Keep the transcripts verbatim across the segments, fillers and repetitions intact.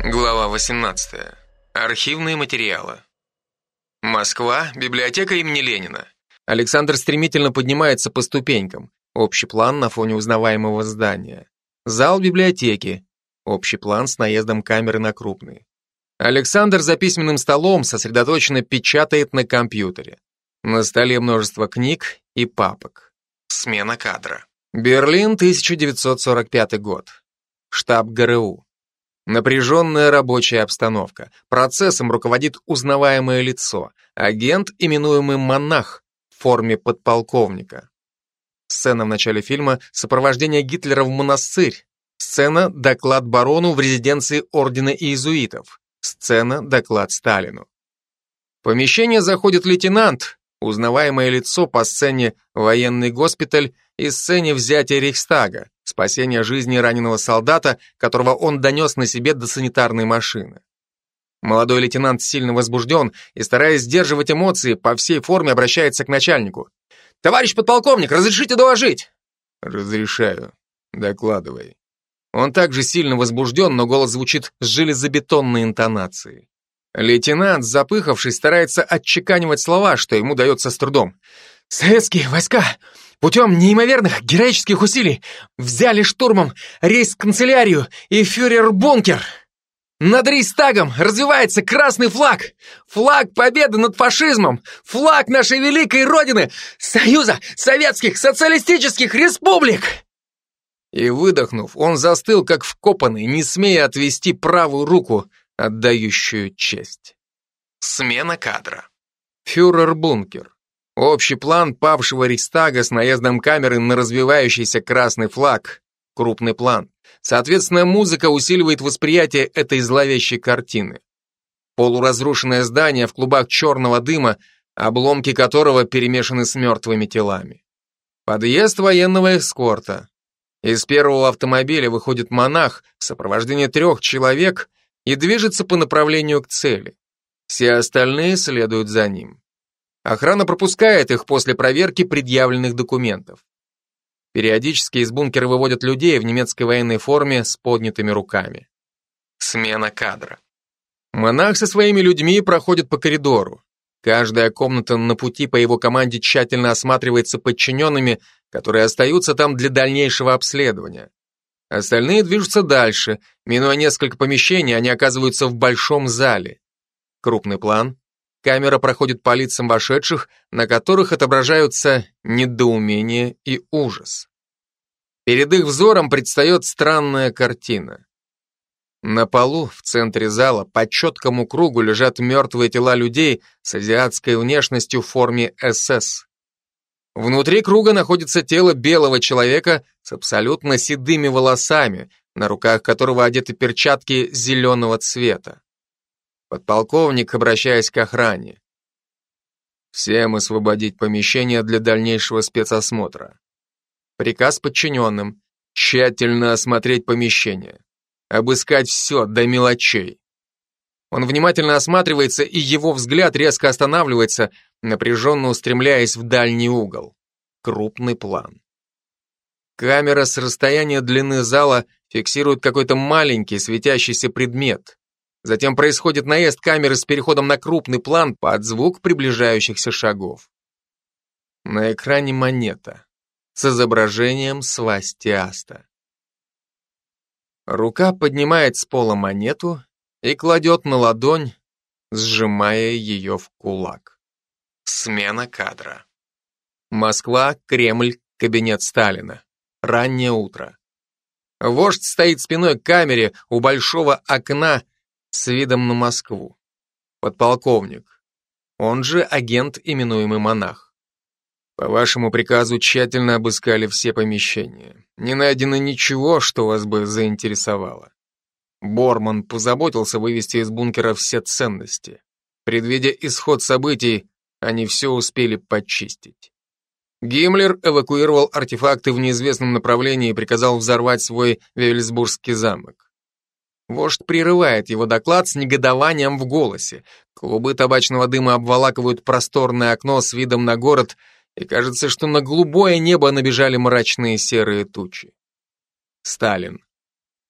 Глава восемнадцатая. Архивные материалы. Москва, библиотека имени Ленина. Александр стремительно поднимается по ступенькам. Общий план на фоне узнаваемого здания. Зал библиотеки. Общий план с наездом камеры на крупный. Александр за письменным столом сосредоточенно печатает на компьютере. На столе множество книг и папок. Смена кадра. Берлин, тысяча девятьсот сорок пятый год. Штаб ГРУ. Напряженная рабочая обстановка. Процессом руководит узнаваемое лицо. Агент, именуемый Монах, в форме подполковника. Сцена в начале фильма «Сопровождение Гитлера в монастырь». Сцена «Доклад барону в резиденции ордена иезуитов». Сцена «Доклад Сталину». В помещение заходит лейтенант, узнаваемое лицо по сцене «Военный госпиталь» и сцене взятия Рейхстага, спасение жизни раненого солдата, которого он донес на себе до санитарной машины. Молодой лейтенант сильно возбужден и, стараясь сдерживать эмоции, по всей форме обращается к начальнику. «Товарищ подполковник, разрешите доложить?» «Разрешаю. Докладывай». Он также сильно возбужден, но голос звучит с железобетонной интонацией. Лейтенант, запыхавшись, старается отчеканивать слова, что ему дается с трудом. «Советские войска путем неимоверных героических усилий взяли штурмом рейхсканцелярию и фюрер-бункер. Над Рейхстагом развивается красный флаг, флаг победы над фашизмом, флаг нашей великой родины, Союза Советских Социалистических Республик!» И выдохнув, он застыл, как вкопанный, не смея отвести правую руку, отдающую честь. Смена кадра. Фюрер-бункер. Общий план павшего Рейхстага с наездом камеры на развивающийся красный флаг. Крупный план. Соответственно, музыка усиливает восприятие этой зловещей картины. Полуразрушенное здание в клубах черного дыма, обломки которого перемешаны с мертвыми телами. Подъезд военного эскорта. Из первого автомобиля выходит монах в сопровождении трех человек и движется по направлению к цели. Все остальные следуют за ним. Охрана пропускает их после проверки предъявленных документов. Периодически из бункера выводят людей в немецкой военной форме с поднятыми руками. Смена кадра. Монах со своими людьми проходит по коридору. Каждая комната на пути по его команде тщательно осматривается подчиненными, которые остаются там для дальнейшего обследования. Остальные движутся дальше. Минуя несколько помещений, они оказываются в большом зале. Крупный план. Камера проходит по лицам вошедших, на которых отображаются недоумение и ужас. Перед их взором предстает странная картина. На полу в центре зала по четкому кругу лежат мертвые тела людей с азиатской внешностью в форме эс эс. Внутри круга находится тело белого человека с абсолютно седыми волосами, на руках которого одеты перчатки зеленого цвета. Подполковник, обращаясь к охране. Всем освободить помещение для дальнейшего спецосмотра. Приказ подчиненным. Тщательно осмотреть помещение. Обыскать все до мелочей. Он внимательно осматривается, и его взгляд резко останавливается, напряженно устремляясь в дальний угол. Крупный план. Камера с расстояния длины зала фиксирует какой-то маленький светящийся предмет. Затем происходит наезд камеры с переходом на крупный план под звук приближающихся шагов. На экране монета с изображением свастиаста. Рука поднимает с пола монету и кладет на ладонь, сжимая ее в кулак. Смена кадра. Москва, Кремль, кабинет Сталина. Раннее утро. Вождь стоит спиной к камере у большого окна с видом на Москву. Подполковник, он же агент, именуемый Монах. По вашему приказу тщательно обыскали все помещения. Не найдено ничего, что вас бы заинтересовало. Борман позаботился вывести из бункера все ценности. Предвидя исход событий, они все успели подчистить. Гиммлер эвакуировал артефакты в неизвестном направлении и приказал взорвать свой Вевельсбургский замок. Вождь прерывает его доклад с негодованием в голосе. Клубы табачного дыма обволакивают просторное окно с видом на город, и кажется, что на голубое небо набежали мрачные серые тучи. Сталин.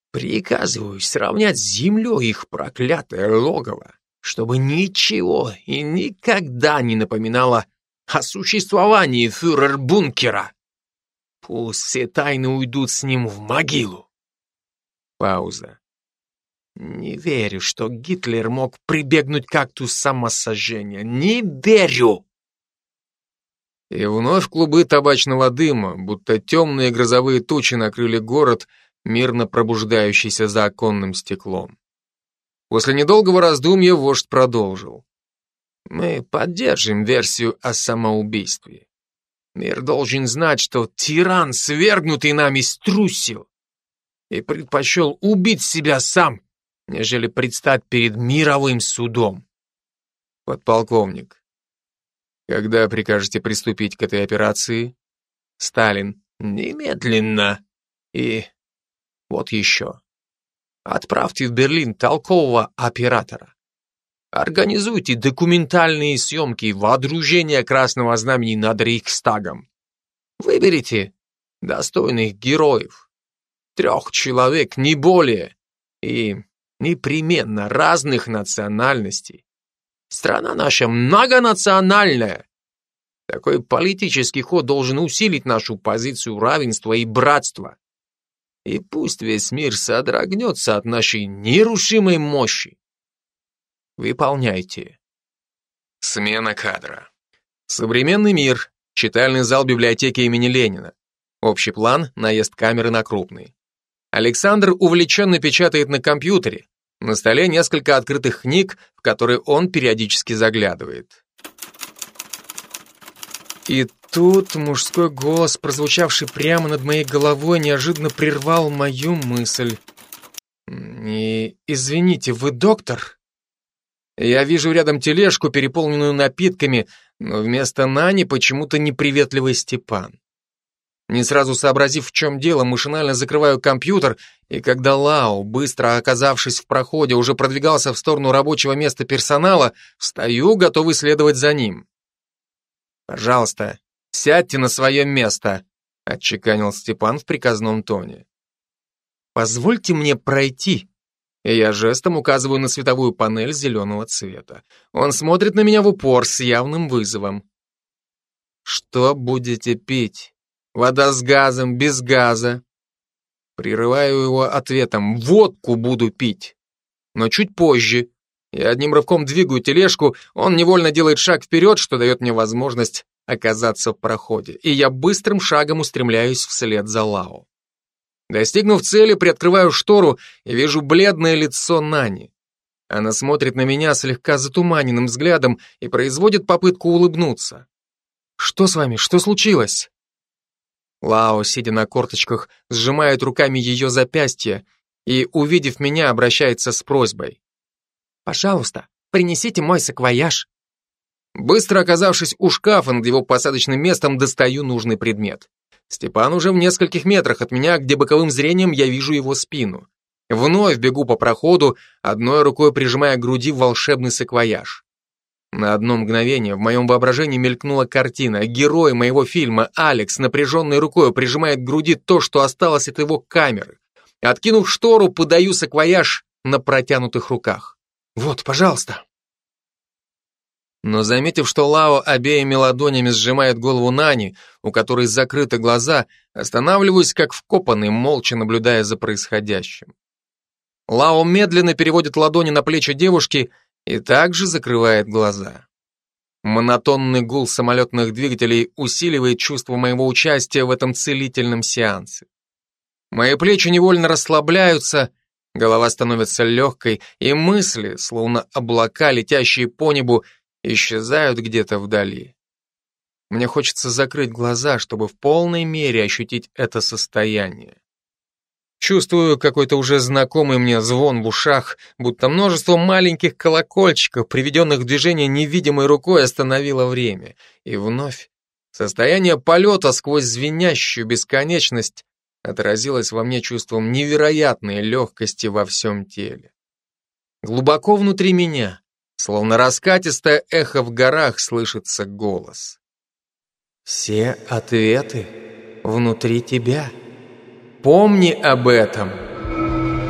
Приказываю сравнять с землей их проклятое логово, чтобы ничего и никогда не напоминало о существовании фюрер-бункера. Пусть все тайны уйдут с ним в могилу. Пауза. Не верю, что Гитлер мог прибегнуть к акту самосожжения. Не верю! И вновь клубы табачного дыма, будто темные грозовые тучи накрыли город, мирно пробуждающийся за оконным стеклом. После недолгого раздумья вождь продолжил. Мы поддержим версию о самоубийстве. Мир должен знать, что тиран, свергнутый нами, струсил и предпочел убить себя сам, нежели предстать перед мировым судом. Подполковник, когда прикажете приступить к этой операции? Сталин, немедленно. И вот еще. Отправьте в Берлин толкового оператора. Организуйте документальные съемки водружения Красного Знамени над Рейхстагом. Выберите достойных героев. Трех человек, не более. И непременно разных национальностей. Страна наша многонациональная. Такой политический ход должен усилить нашу позицию равенства и братства. И пусть весь мир содрогнется от нашей нерушимой мощи. Выполняйте. Смена кадра. Современный мир. Читальный зал библиотеки имени Ленина. Общий план, наезд камеры на крупный. Александр увлеченно печатает на компьютере. На столе несколько открытых книг, в которые он периодически заглядывает. И тут мужской голос, прозвучавший прямо над моей головой, неожиданно прервал мою мысль. И, извините, вы доктор? Я вижу рядом тележку, переполненную напитками, но вместо Нани почему-то неприветливый Степан. Не сразу сообразив, в чем дело, машинально закрываю компьютер, и когда Лао, быстро оказавшись в проходе, уже продвигался в сторону рабочего места персонала, встаю, готовый следовать за ним. «Пожалуйста, сядьте на свое место», — отчеканил Степан в приказном тоне. «Позвольте мне пройти», и я жестом указываю на световую панель зеленого цвета. Он смотрит на меня в упор с явным вызовом. «Что будете пить? Вода с газом, без газа?» Прерываю его ответом: «Водку буду пить, но чуть позже». Я одним рывком двигаю тележку, он невольно делает шаг вперед, что дает мне возможность оказаться в проходе, и я быстрым шагом устремляюсь вслед за Лао. Достигнув цели, приоткрываю штору и вижу бледное лицо Нани. Она смотрит на меня слегка затуманенным взглядом и производит попытку улыбнуться. «Что с вами? Что случилось?» Лао, сидя на корточках, сжимает руками ее запястье и, увидев меня, обращается с просьбой. «Пожалуйста, принесите мой саквояж». Быстро оказавшись у шкафа над его посадочным местом, достаю нужный предмет. Степан уже в нескольких метрах от меня, где боковым зрением я вижу его спину. Вновь бегу по проходу, одной рукой прижимая к груди волшебный саквояж. На одно мгновение в моем воображении мелькнула картина. Герой моего фильма, Алекс, напряженной рукой прижимает к груди то, что осталось от его камеры. Откинув штору, подаю саквояж на протянутых руках. «Вот, пожалуйста». Но заметив, что Лао обеими ладонями сжимает голову Нани, у которой закрыты глаза, останавливаюсь как вкопанный, молча наблюдая за происходящим. Лао медленно переводит ладони на плечи девушки и также закрывает глаза. Монотонный гул самолетных двигателей усиливает чувство моего участия в этом целительном сеансе. Мои плечи невольно расслабляются, голова становится легкой, и мысли, словно облака, летящие по небу, исчезают где-то вдали. Мне хочется закрыть глаза, чтобы в полной мере ощутить это состояние. Чувствую какой-то уже знакомый мне звон в ушах, будто множество маленьких колокольчиков, приведенных в движение невидимой рукой, остановило время. И вновь состояние полета сквозь звенящую бесконечность отразилось во мне чувством невероятной легкости во всем теле. Глубоко внутри меня, словно раскатистое эхо в горах, слышится голос. «Все ответы внутри тебя. Помни об этом».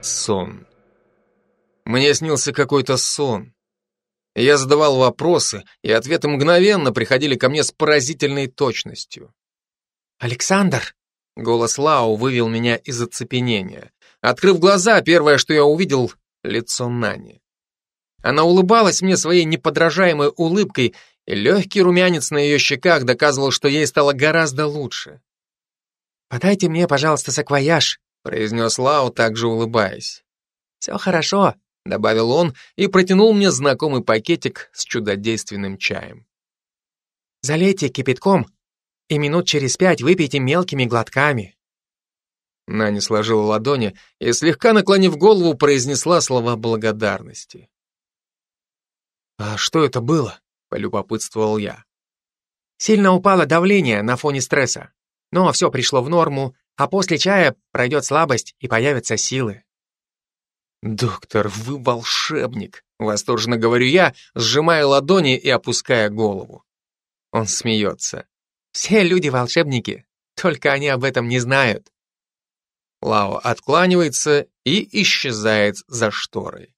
Сон. Мне снился какой-то сон. Я задавал вопросы, и ответы мгновенно приходили ко мне с поразительной точностью. «Александр!» — голос Лао вывел меня из оцепенения. Открыв глаза, первое, что я увидел — лицо Нани. Она улыбалась мне своей неподражаемой улыбкой, и легкий румянец на ее щеках доказывал, что ей стало гораздо лучше. «Подайте мне, пожалуйста, саквояж», — произнес Лао, также улыбаясь. «Все хорошо», — добавил он и протянул мне знакомый пакетик с чудодейственным чаем. «Залейте кипятком и минут через пять выпейте мелкими глотками». Нани сложила ладони и, слегка наклонив голову, произнесла слова благодарности. «А что это было?» — полюбопытствовал я. «Сильно упало давление на фоне стресса, но все пришло в норму, а после чая пройдет слабость и появятся силы». «Доктор, вы волшебник!» — восторженно говорю я, сжимая ладони и опуская голову. Он смеется. «Все люди волшебники, только они об этом не знают». Лао откланивается и исчезает за шторой.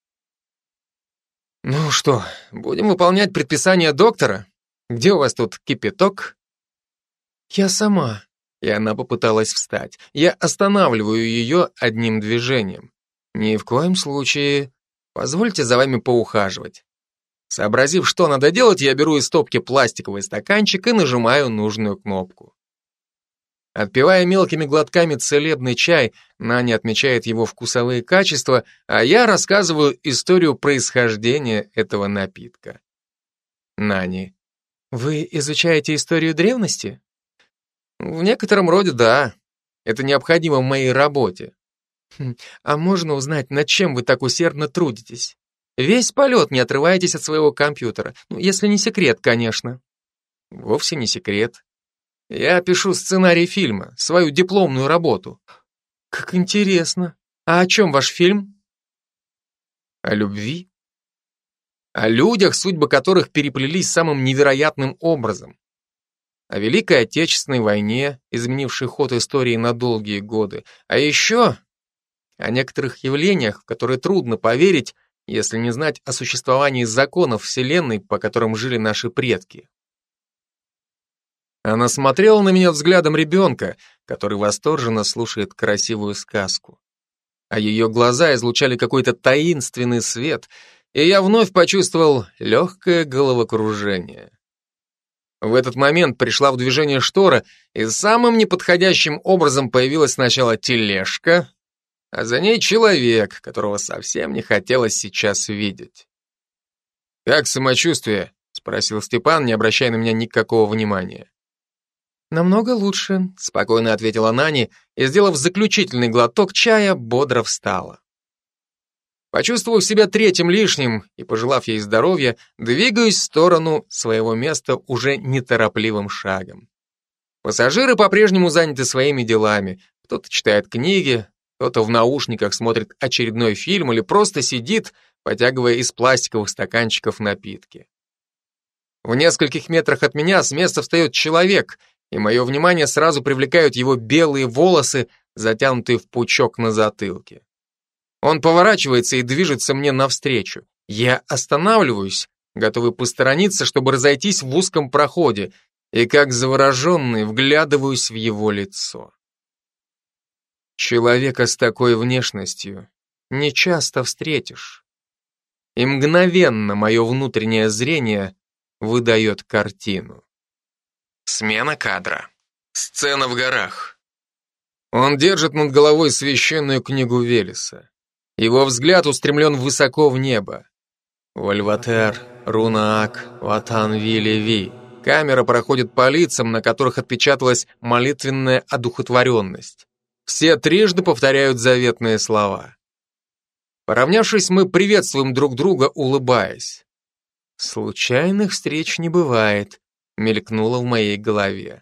«Ну что, будем выполнять предписание доктора? Где у вас тут кипяток?» «Я сама», и она попыталась встать. Я останавливаю ее одним движением. «Ни в коем случае. Позвольте за вами поухаживать». Сообразив, что надо делать, я беру из стопки пластиковый стаканчик и нажимаю нужную кнопку. Отпивая мелкими глотками целебный чай, Наня отмечает его вкусовые качества, а я рассказываю историю происхождения этого напитка. Нани: «Вы изучаете историю древности?» «В некотором роде да. Это необходимо в моей работе». Хм, «А можно узнать, над чем вы так усердно трудитесь? Весь полет не отрываетесь от своего компьютера. Ну, если не секрет, конечно». «Вовсе не секрет. Я пишу сценарий фильма, свою дипломную работу». «Как интересно. А о чем ваш фильм?» «О любви. О людях, судьбы которых переплелись самым невероятным образом. О Великой Отечественной войне, изменившей ход истории на долгие годы. А еще о некоторых явлениях, в которые трудно поверить, если не знать о существовании законов Вселенной, по которым жили наши предки». Она смотрела на меня взглядом ребенка, который восторженно слушает красивую сказку. А ее глаза излучали какой-то таинственный свет, и я вновь почувствовал легкое головокружение. В этот момент пришла в движение штора, и самым неподходящим образом появилась сначала тележка, а за ней человек, которого совсем не хотелось сейчас видеть. «Как самочувствие?» — спросил Степан, не обращая на меня никакого внимания. «Намного лучше», — спокойно ответила Нани и, сделав заключительный глоток чая, бодро встала. Почувствовав себя третьим лишним и пожелав ей здоровья, двигаюсь в сторону своего места уже неторопливым шагом. Пассажиры по-прежнему заняты своими делами. Кто-то читает книги, кто-то в наушниках смотрит очередной фильм или просто сидит, потягивая из пластиковых стаканчиков напитки. В нескольких метрах от меня с места встает человек, и мое внимание сразу привлекают его белые волосы, затянутые в пучок на затылке. Он поворачивается и движется мне навстречу. Я останавливаюсь, готовый посторониться, чтобы разойтись в узком проходе, и как завороженный вглядываюсь в его лицо. Человека с такой внешностью не часто встретишь. И мгновенно мое внутреннее зрение выдает картину. Смена кадра. Сцена в горах. Он держит над головой священную книгу Велеса. Его взгляд устремлен высоко в небо. Вольватер, Рунаак, Ватан-Ви-Леви. Камера проходит по лицам, на которых отпечаталась молитвенная одухотворенность. Все трижды повторяют заветные слова. Поравнявшись, мы приветствуем друг друга, улыбаясь. «Случайных встреч не бывает», — мелькнуло в моей голове.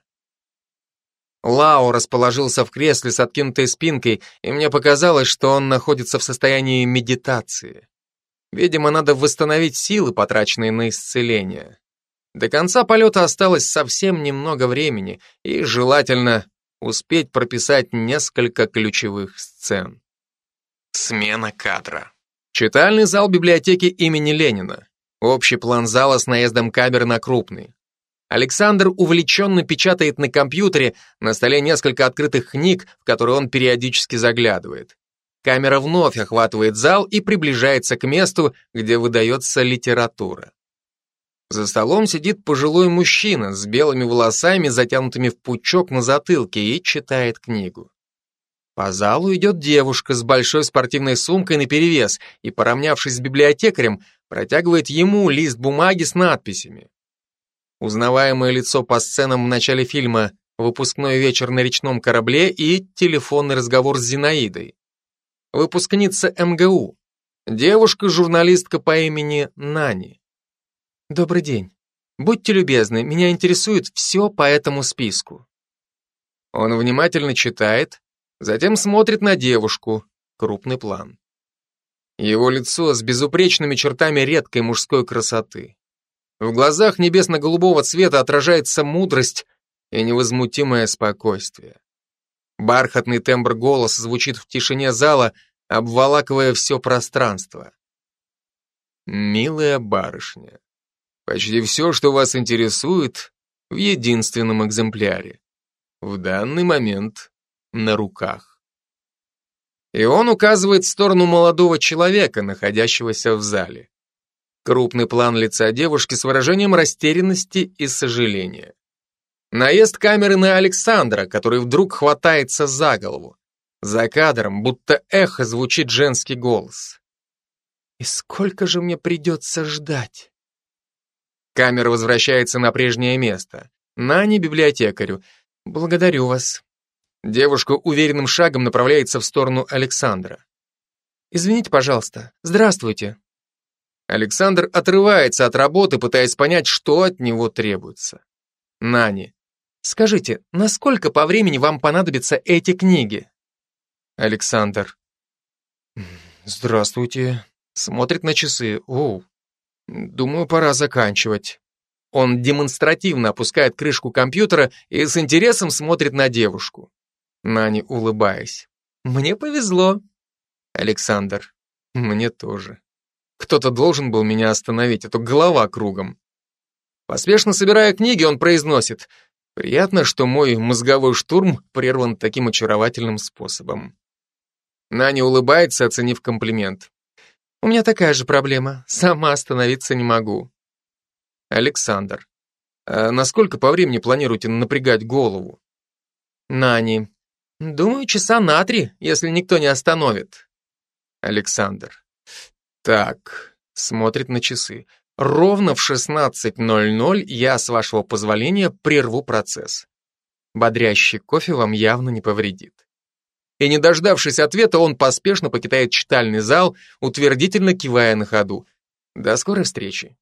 Лао расположился в кресле с откинутой спинкой, и мне показалось, что он находится в состоянии медитации. Видимо, надо восстановить силы, потраченные на исцеление. До конца полета осталось совсем немного времени, и желательно успеть прописать несколько ключевых сцен. Смена кадра. Читальный зал библиотеки имени Ленина. Общий план зала с наездом камер на крупный. Александр увлеченно печатает на компьютере, на столе несколько открытых книг, в которые он периодически заглядывает. Камера вновь охватывает зал и приближается к месту, где выдается литература. За столом сидит пожилой мужчина с белыми волосами, затянутыми в пучок на затылке, и читает книгу. По залу идет девушка с большой спортивной сумкой наперевес и, поравнявшись с библиотекарем, протягивает ему лист бумаги с надписями. Узнаваемое лицо по сценам в начале фильма «Выпускной вечер на речном корабле» и телефонный разговор с Зинаидой. Выпускница эм гэ у. Девушка-журналистка по имени Нани. Добрый день. Будьте любезны, меня интересует все по этому списку. Он внимательно читает, затем смотрит на девушку, крупный план. Его лицо с безупречными чертами редкой мужской красоты. В глазах небесно-голубого цвета отражается мудрость и невозмутимое спокойствие. Бархатный тембр голоса звучит в тишине зала, обволакивая все пространство. Милая барышня, почти все, что вас интересует, в единственном экземпляре. В данный момент на руках. И он указывает в сторону молодого человека, находящегося в зале. Крупный план лица девушки с выражением растерянности и сожаления. Наезд камеры на Александра, который вдруг хватается за голову. За кадром, будто эхо, звучит женский голос. «И сколько же мне придется ждать?» Камера возвращается на прежнее место. Нане библиотекарю. «Благодарю вас». Девушка уверенным шагом направляется в сторону Александра. «Извините, пожалуйста. Здравствуйте». Александр отрывается от работы, пытаясь понять, что от него требуется. Нани. «Скажите, насколько по времени вам понадобятся эти книги?» Александр. «Здравствуйте». Смотрит на часы. «Оу, думаю, пора заканчивать». Он демонстративно опускает крышку компьютера и с интересом смотрит на девушку. Нани, улыбаясь. «Мне повезло». Александр. «Мне тоже. Кто-то должен был меня остановить, а то голова кругом». Поспешно собирая книги, он произносит: «Приятно, что мой мозговой штурм прерван таким очаровательным способом». Нани улыбается, оценив комплимент. «У меня такая же проблема. Сама остановиться не могу». Александр. «А насколько по времени планируете напрягать голову?» Нани. «Думаю, часа на три, если никто не остановит». Александр. «Так», смотрит на часы. «Ровно в шестнадцать ноль ноль я, с вашего позволения, прерву процесс. Бодрящий кофе вам явно не повредит». И, не дождавшись ответа, он поспешно покидает читальный зал, утвердительно кивая на ходу. «До скорой встречи».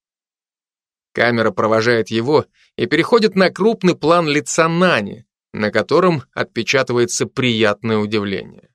Камера провожает его и переходит на крупный план лица Нани, на котором отпечатывается приятное удивление.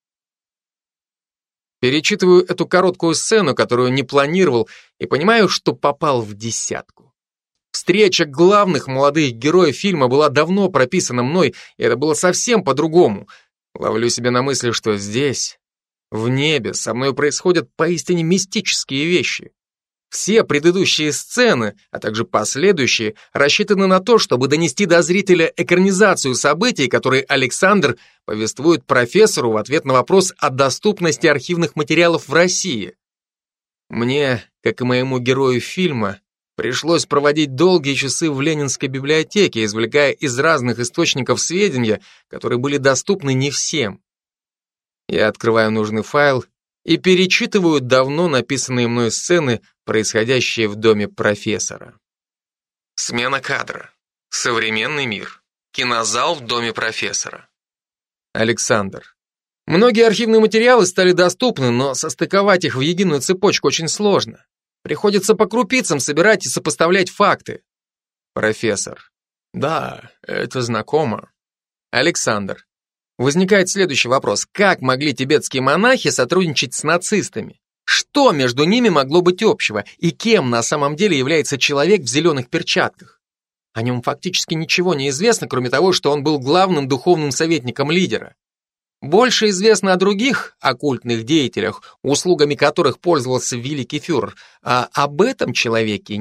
Перечитываю эту короткую сцену, которую не планировал, и понимаю, что попал в десятку. Встреча главных молодых героев фильма была давно прописана мной, и это было совсем по-другому. Ловлю себя на мысли, что здесь, в небе, со мной происходят поистине мистические вещи. Все предыдущие сцены, а также последующие, рассчитаны на то, чтобы донести до зрителя экранизацию событий, которые Александр повествует профессору в ответ на вопрос о доступности архивных материалов в России. Мне, как и моему герою фильма, пришлось проводить долгие часы в Ленинской библиотеке, извлекая из разных источников сведения, которые были доступны не всем. Я открываю нужный файл и перечитываю давно написанные мной сцены, происходящие в доме профессора. Смена кадра. Современный мир. Кинозал в доме профессора. Александр. Многие архивные материалы стали доступны, но состыковать их в единую цепочку очень сложно. Приходится по крупицам собирать и сопоставлять факты. Профессор. Да, это знакомо. Александр. Возникает следующий вопрос. Как могли тибетские монахи сотрудничать с нацистами? Что между ними могло быть общего? И кем на самом деле является человек в зеленых перчатках? О нем фактически ничего не известно, кроме того, что он был главным духовным советником лидера. Больше известно о других оккультных деятелях, услугами которых пользовался великий фюрер, а об этом человеке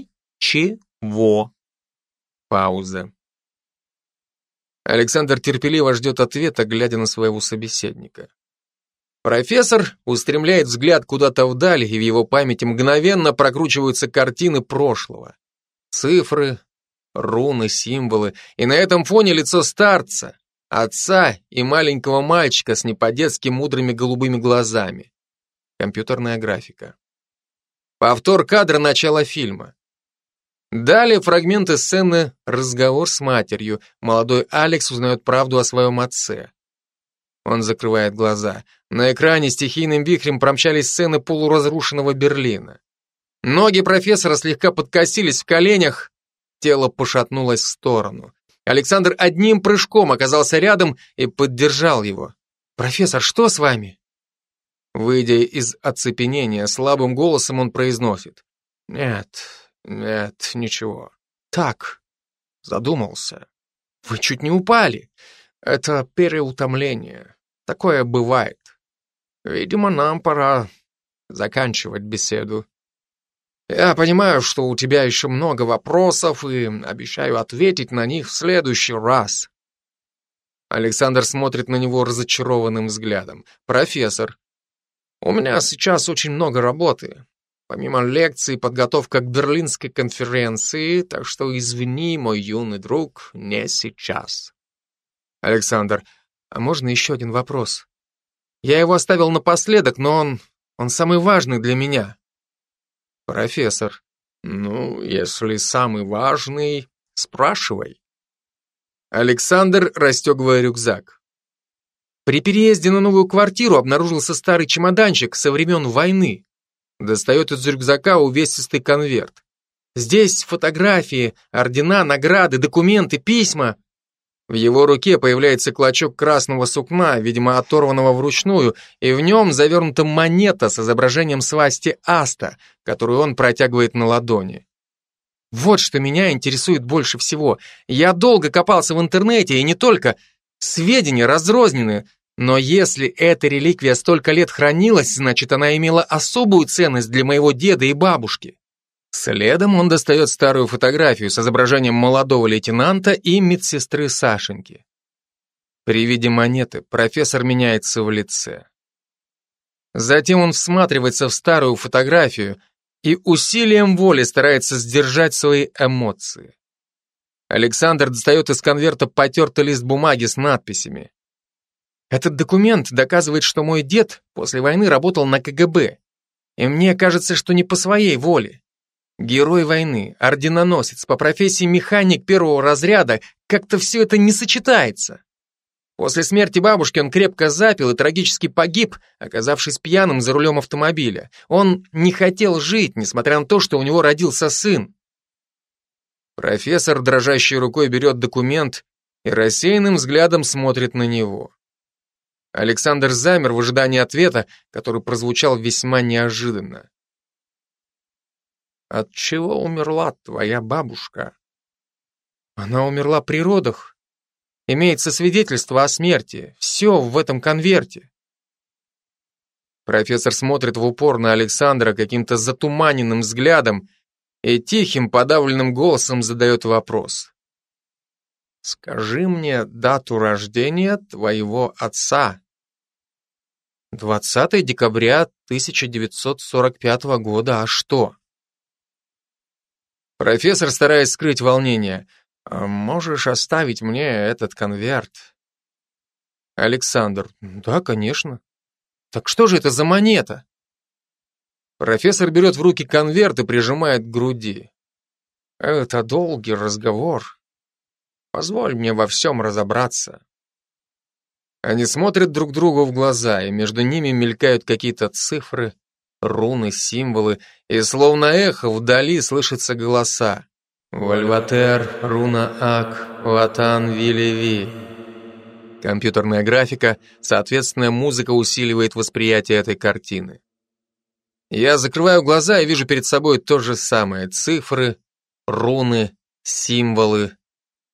ничего. Пауза. Александр терпеливо ждет ответа, глядя на своего собеседника. Профессор устремляет взгляд куда-то вдаль, и в его памяти мгновенно прокручиваются картины прошлого. Цифры, руны, символы, и на этом фоне лицо старца, отца и маленького мальчика с не по-детски мудрыми голубыми глазами. Компьютерная графика. Повтор кадра начала фильма. Далее фрагменты сцены «Разговор с матерью». Молодой Алекс узнает правду о своем отце. Он закрывает глаза. На экране стихийным вихрем промчались сцены полуразрушенного Берлина. Ноги профессора слегка подкосились в коленях, тело пошатнулось в сторону. Александр одним прыжком оказался рядом и поддержал его. «Профессор, что с вами?» Выйдя из оцепенения, слабым голосом он произносит. «Нет, нет, ничего. Так, задумался. Вы чуть не упали. Это переутомление. Такое бывает. Видимо, нам пора заканчивать беседу. Я понимаю, что у тебя еще много вопросов и обещаю ответить на них в следующий раз». Александр смотрит на него разочарованным взглядом. «Профессор, у меня сейчас очень много работы. Помимо лекций, подготовка к Берлинской конференции, так что извини, мой юный друг, не сейчас». Александр, а можно еще один вопрос? Я его оставил напоследок, но он, он самый важный для меня. Профессор, ну, если самый важный, спрашивай. Александр, расстегивая рюкзак. При переезде на новую квартиру обнаружился старый чемоданчик со времен войны. Достает из рюкзака увесистый конверт. Здесь фотографии, ордена, награды, документы, письма. В его руке появляется клочок красного сукна, видимо, оторванного вручную, и в нем завернута монета с изображением свасти Аста, которую он протягивает на ладони. Вот что меня интересует больше всего. Я долго копался в интернете, и не только. Сведения разрознены, но если эта реликвия столько лет хранилась, значит, она имела особую ценность для моего деда и бабушки. Следом он достает старую фотографию с изображением молодого лейтенанта и медсестры Сашеньки. При виде монеты профессор меняется в лице. Затем он всматривается в старую фотографию и усилием воли старается сдержать свои эмоции. Александр достает из конверта потертый лист бумаги с надписями. Этот документ доказывает, что мой дед после войны работал на ка гэ бэ, и мне кажется, что не по своей воле. Герой войны, орденоносец, по профессии механик первого разряда, как-то все это не сочетается. После смерти бабушки он крепко запил и трагически погиб, оказавшись пьяным за рулем автомобиля. Он не хотел жить, несмотря на то, что у него родился сын. Профессор дрожащей рукой берет документ и рассеянным взглядом смотрит на него. Александр замер в ожидании ответа, который прозвучал весьма неожиданно. «От чего умерла твоя бабушка?» «Она умерла при родах. Имеется свидетельство о смерти. Все в этом конверте». Профессор смотрит в упор на Александра каким-то затуманенным взглядом и тихим, подавленным голосом задает вопрос. «Скажи мне дату рождения твоего отца». двадцатое декабря тысяча девятьсот сорок пятого года, а что?» Профессор, стараясь скрыть волнение, «Можешь оставить мне этот конверт?» Александр, «Да, конечно. Так что же это за монета?» Профессор берет в руки конверт и прижимает к груди. «Это долгий разговор. Позволь мне во всем разобраться». Они смотрят друг другу в глаза, и между ними мелькают какие-то цифры, руны, символы, и словно эхо вдали слышатся голоса. «Вольватер, руна ак, ватан вилеви». Компьютерная графика, соответственная музыка усиливает восприятие этой картины. Я закрываю глаза и вижу перед собой то же самое. Цифры, руны, символы.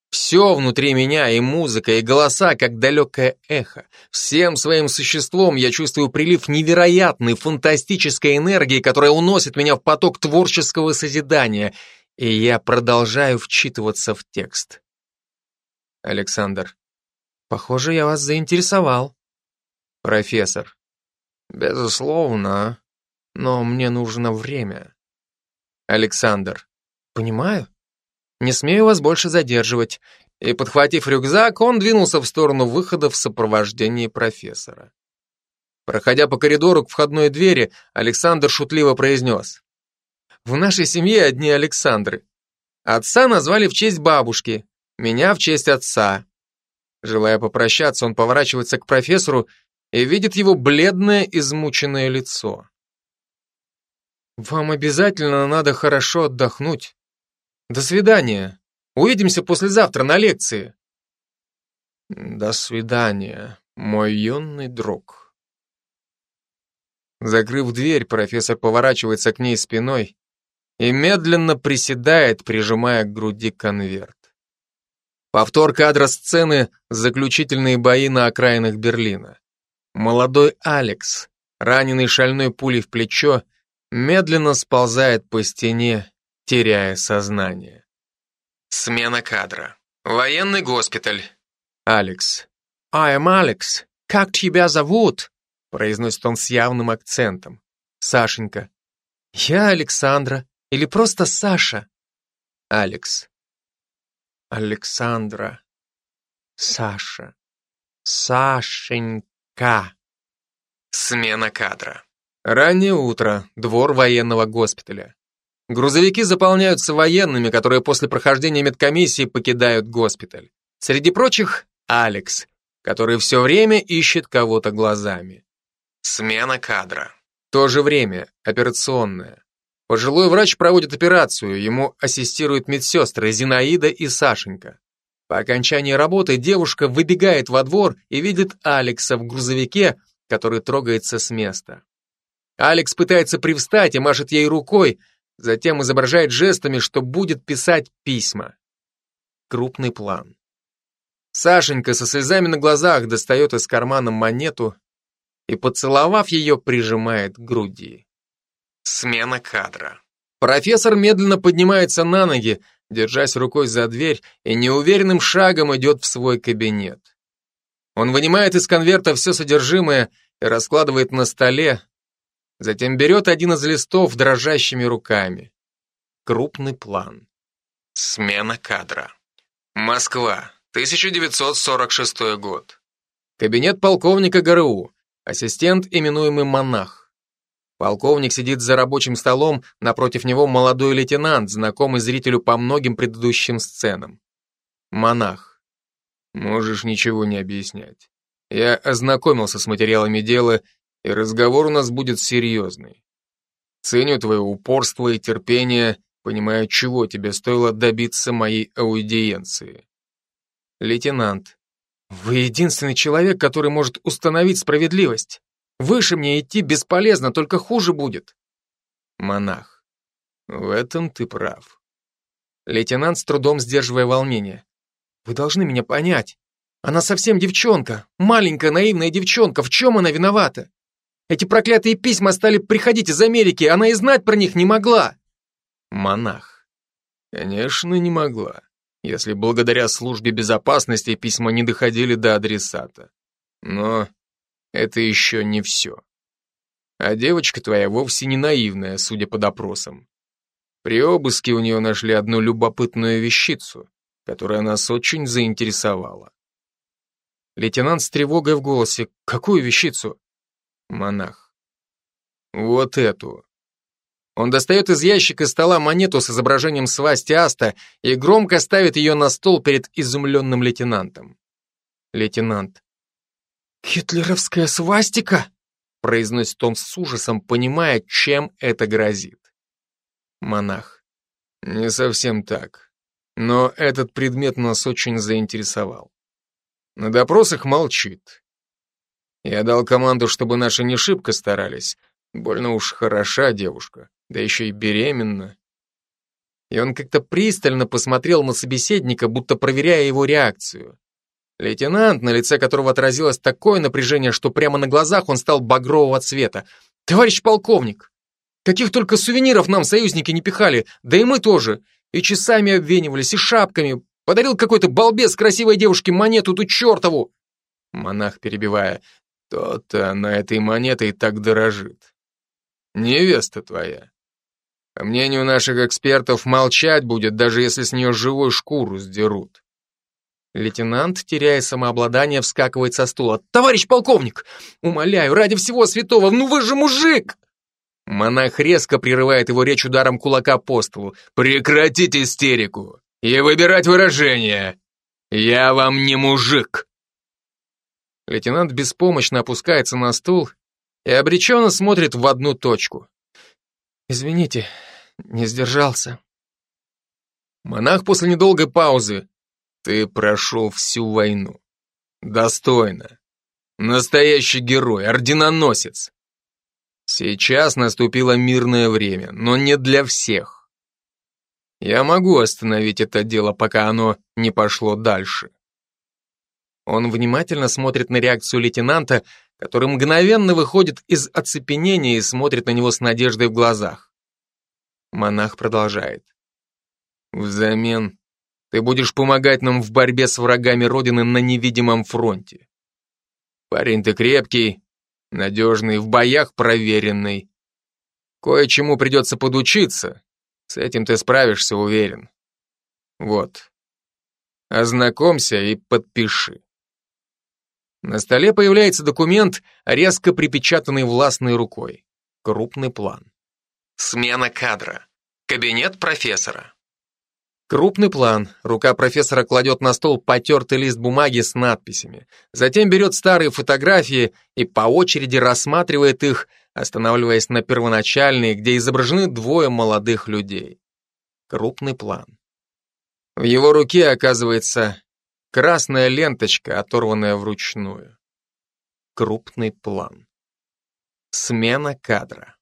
Все внутри меня, и музыка, и голоса, как далекое эхо. Всем своим существом я чувствую прилив невероятной, фантастической энергии, которая уносит меня в поток творческого созидания, и я продолжаю вчитываться в текст. Александр. Похоже, я вас заинтересовал. Профессор. Безусловно, но мне нужно время. Александр. Понимаю. Не смею вас больше задерживать. И, подхватив рюкзак, он двинулся в сторону выхода в сопровождении профессора. Проходя по коридору к входной двери, Александр шутливо произнес. В нашей семье одни Александры. Отца назвали в честь бабушки, меня в честь отца. Желая попрощаться, он поворачивается к профессору и видит его бледное, измученное лицо. Вам обязательно надо хорошо отдохнуть. До свидания. Увидимся послезавтра на лекции. До свидания, мой юный друг. Закрыв дверь, профессор поворачивается к ней спиной и медленно приседает, прижимая к груди конверт. Повтор кадра сцены «Заключительные бои на окраинах Берлина». Молодой Алекс, раненый шальной пулей в плечо, медленно сползает по стене, теряя сознание. Смена кадра. Военный госпиталь. Алекс. I am Alex. Как тебя зовут? Произносит он с явным акцентом. Сашенька. Я Александра. Или просто Саша. Алекс. Александра. Саша. Сашенька. Смена кадра. Раннее утро. Двор военного госпиталя. Грузовики заполняются военными, которые после прохождения медкомиссии покидают госпиталь. Среди прочих Алекс, который все время ищет кого-то глазами. Смена кадра. В то же время операционная. Пожилой врач проводит операцию, ему ассистируют медсестры Зинаида и Сашенька. По окончании работы девушка выбегает во двор и видит Алекса в грузовике, который трогается с места. Алекс пытается привстать и машет ей рукой, затем изображает жестами, что будет писать письма. Крупный план. Сашенька со слезами на глазах достает из кармана монету и, поцеловав ее, прижимает к груди. Смена кадра. Профессор медленно поднимается на ноги, держась рукой за дверь, и неуверенным шагом идет в свой кабинет. Он вынимает из конверта все содержимое и раскладывает на столе, затем берет один из листов дрожащими руками. Крупный план. Смена кадра. Москва, тысяча девятьсот сорок шестой год. Кабинет полковника ГРУ, ассистент, именуемый Монах. Полковник сидит за рабочим столом, напротив него молодой лейтенант, знакомый зрителю по многим предыдущим сценам. Монах. Можешь ничего не объяснять. Я ознакомился с материалами дела, и разговор у нас будет серьезный. Ценю твое упорство и терпение, понимаю, чего тебе стоило добиться моей аудиенции. Лейтенант, вы единственный человек, который может установить справедливость. Выше мне идти бесполезно, только хуже будет. Монах, в этом ты прав. Лейтенант, с трудом сдерживая волнение. Вы должны меня понять. Она совсем девчонка, маленькая наивная девчонка, в чем она виновата? Эти проклятые письма стали приходить из Америки, она и знать про них не могла. Монах. Конечно, не могла, если благодаря службе безопасности письма не доходили до адресата. Но это еще не все. А девочка твоя вовсе не наивная, судя по допросам. При обыске у нее нашли одну любопытную вещицу, которая нас очень заинтересовала. Лейтенант с тревогой в голосе. Какую вещицу? Монах. Вот эту. Он достает из ящика стола монету с изображением свасти Аста и громко ставит ее на стол перед изумленным лейтенантом. Лейтенант. «Гитлеровская свастика?» произносит он с ужасом, понимая, чем это грозит. Монах. Не совсем так. Но этот предмет нас очень заинтересовал. На допросах молчит. Я дал команду, чтобы наши не шибко старались. Больно уж хороша девушка, да еще и беременна. И он как-то пристально посмотрел на собеседника, будто проверяя его реакцию. Лейтенант, на лице которого отразилось такое напряжение, что прямо на глазах он стал багрового цвета. «Товарищ полковник, каких только сувениров нам союзники не пихали, да и мы тоже. И часами обвенивались, и шапками. Подарил какой-то балбес красивой девушке монету ту чертову!» Монах, перебивая, «То-то она этой монетой так дорожит. Невеста твоя. По мнению наших экспертов, молчать будет, даже если с нее живую шкуру сдерут». Лейтенант, теряя самообладание, вскакивает со стула. «Товарищ полковник! Умоляю, ради всего святого, ну вы же мужик!» Монах резко прерывает его речь ударом кулака по столу. «Прекратить истерику и выбирать выражение! Я вам не мужик!» Лейтенант беспомощно опускается на стул и обреченно смотрит в одну точку. «Извините, не сдержался». Монах после недолгой паузы. «Ты прошел всю войну. Достойно. Настоящий герой, орденоносец. Сейчас наступило мирное время, но не для всех. Я могу остановить это дело, пока оно не пошло дальше». Он внимательно смотрит на реакцию лейтенанта, который мгновенно выходит из оцепенения и смотрит на него с надеждой в глазах. Монах продолжает. «Взамен ты будешь помогать нам в борьбе с врагами Родины на невидимом фронте. Парень ты крепкий, надежный, в боях проверенный. Кое-чему придется подучиться, с этим ты справишься, уверен. Вот, ознакомься и подпиши». На столе появляется документ, резко припечатанный властной рукой. Крупный план. Смена кадра. Кабинет профессора. Крупный план. Рука профессора кладет на стол потертый лист бумаги с надписями. Затем берет старые фотографии и по очереди рассматривает их, останавливаясь на первоначальной, где изображены двое молодых людей. Крупный план. В его руке оказывается красная ленточка, оторванная вручную. Крупный план. Смена кадра.